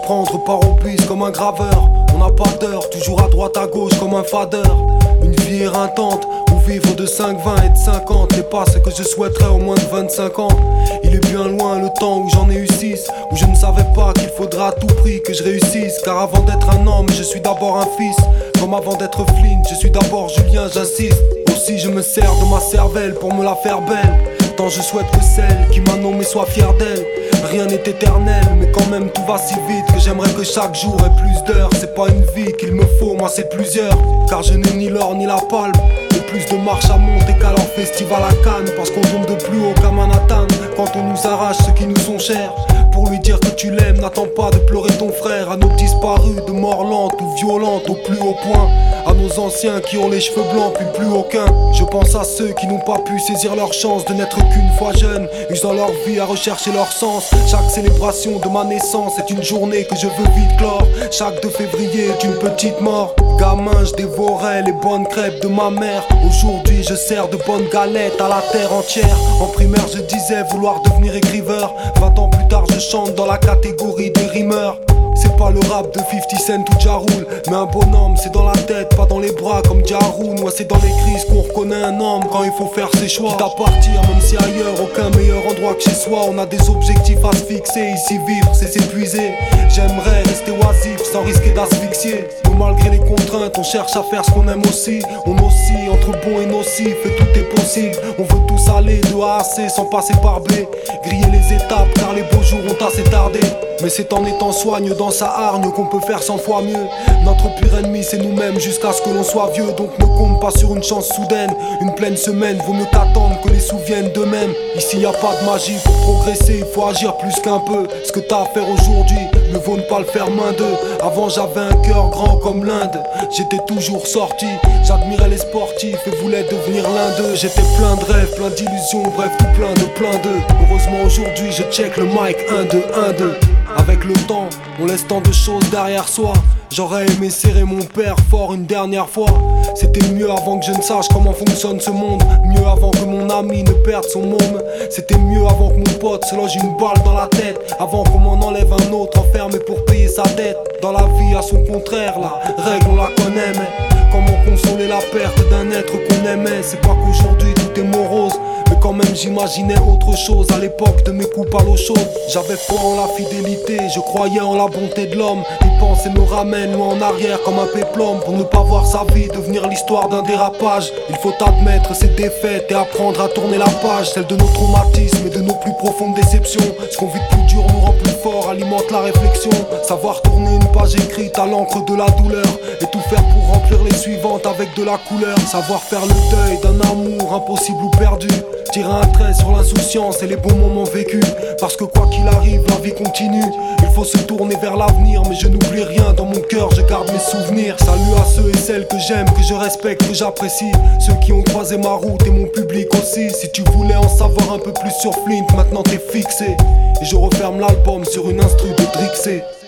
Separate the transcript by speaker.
Speaker 1: prendre part au bus comme un graveur. On n'a pas d'heure, toujours à droite à gauche comme un fadeur. Une vie éreintante, où vivre de 5, 20 et de 50 n'est pas ce que je souhaiterais au moins de 25 ans. Il est bien loin le temps où j'en ai eu 6, où je ne savais pas qu'il faudra à tout prix que je réussisse. Car avant d'être un homme, je suis d'abord un fils. Comme avant d'être Flint, je suis d'abord Julien, j'insiste. Aussi je me sers de ma cervelle pour me la faire belle. Tant je souhaite que celle qui m'a nommé soit fière d'elle. Rien n'est éternel, mais quand même tout va si vite que j'aimerais que chaque jour ait plus d'heures. C'est pas une vie qu'il me faut, moi c'est plusieurs. Car je n'ai ni l'or ni la palme, et plus de marche à monter qu'à leur festival à Cannes. Parce qu'on tombe de plus haut qu'à Manhattan quand on nous arrache ceux qui nous sont chers. Pour lui dire que tu l'aimes, n'attends pas de pleurer ton frère. À nos disparus, de mort lente ou violente au plus haut point. À nos anciens qui ont les cheveux blancs puis plus aucun. Je pense à ceux qui n'ont pas pu saisir leur chance de n'être qu'une fois jeunes, usant leur vie à rechercher leur sens. Chaque célébration de ma naissance est une journée que je veux vite clore. Chaque 2 février est une petite mort. Gamin, je dévorais les bonnes crêpes de ma mère. Aujourd'hui je sers de bonnes galettes à la terre entière. En primaire je disais vouloir devenir écriveur. 20 ans plus tard je chante dans la catégorie des rimeurs. C'est pas le rap de 50 Cent ou Ja Rule, mais un bonhomme c'est dans la tête, pas dans les bras comme Ja Rule. Moi c'est dans les crises qu'on reconnaît un homme quand il faut faire ses choix. Quitte à partir même si ailleurs aucun meilleur endroit que chez soi. On a des objectifs à se fixer, ici vivre c'est s'épuiser. J'aimerais rester oisif sans risquer d'asphyxier. Mais malgré les contraintes on cherche à faire ce qu'on aime aussi. On oscille entre bon et nocif et tout est possible. On veut tous aller de A à C sans passer par B. Griller les étapes car les beaux jours ont assez tardé. Mais c'est en étant soigne dans sa hargne qu'on peut faire 100 fois mieux. Notre pire ennemi c'est nous-mêmes jusqu'à ce que l'on soit vieux. Donc ne compte pas sur une chance soudaine. Une pleine semaine vaut mieux qu'attendre que les sous viennent d'eux-mêmes. Ici y a pas de magie, pour progresser il faut agir plus qu'un peu. Ce que t'as à faire aujourd'hui, mieux vaut ne pas le faire main d'eux. Avant j'avais un cœur grand comme l'Inde, j'étais toujours sorti. J'admirais les sportifs et voulais devenir l'un d'eux. J'étais plein de rêves, plein d'illusions, bref tout plein d'eux. Heureusement aujourd'hui je check le mic 1, 2, 1, 2. Avec le temps, on laisse tant de choses derrière soi. J'aurais aimé serrer mon père fort une dernière fois. C'était mieux avant que je ne sache comment fonctionne ce monde. Mieux avant que mon ami ne perde son môme. C'était mieux avant que mon pote se loge une balle dans la tête. Avant qu'on m'en enlève un autre enfermé pour payer sa dette. Dans la vie à son contraire, la règle on la connaît. Mais comment consoler la perte d'un être qu'on aimait? C'est pas qu'aujourd'hui tout est morose, mais quand même j'imaginais autre chose. À l'époque de mes coupes à l'eau chaude, j'avais foi en la fidélité, je croyais en la bonté de l'homme. Les pensées me ramènent loin en arrière comme un péplum. Pour ne pas voir sa vie devenir l'histoire d'un dérapage, il faut admettre ses défaites et apprendre à tourner la page. Celle de nos traumatismes et de nos plus profondes déceptions. Ce qu'on vit de plus dur nous rend plus fort, alimente la réflexion. Savoir tourner une page écrite à l'encre de la douleur et tout faire pour remplir les suivantes avec de la couleur. Savoir faire le deuil d'un amour impossible ou perdu. Tirer un trait sur l'insouciance et les bons moments vécus. Parce que quoi qu'il arrive, la vie continue. Il faut se tourner vers l'avenir, mais je n'oublie rien. Dans mon cœur, je garde mes souvenirs. Salut à ceux et celles que j'aime, que je respecte, que j'apprécie. Ceux qui ont croisé ma route et mon public aussi. Si tu voulais en savoir un peu plus sur Flint, maintenant t'es fixé. Et je referme l'album sur une instru de Drixé.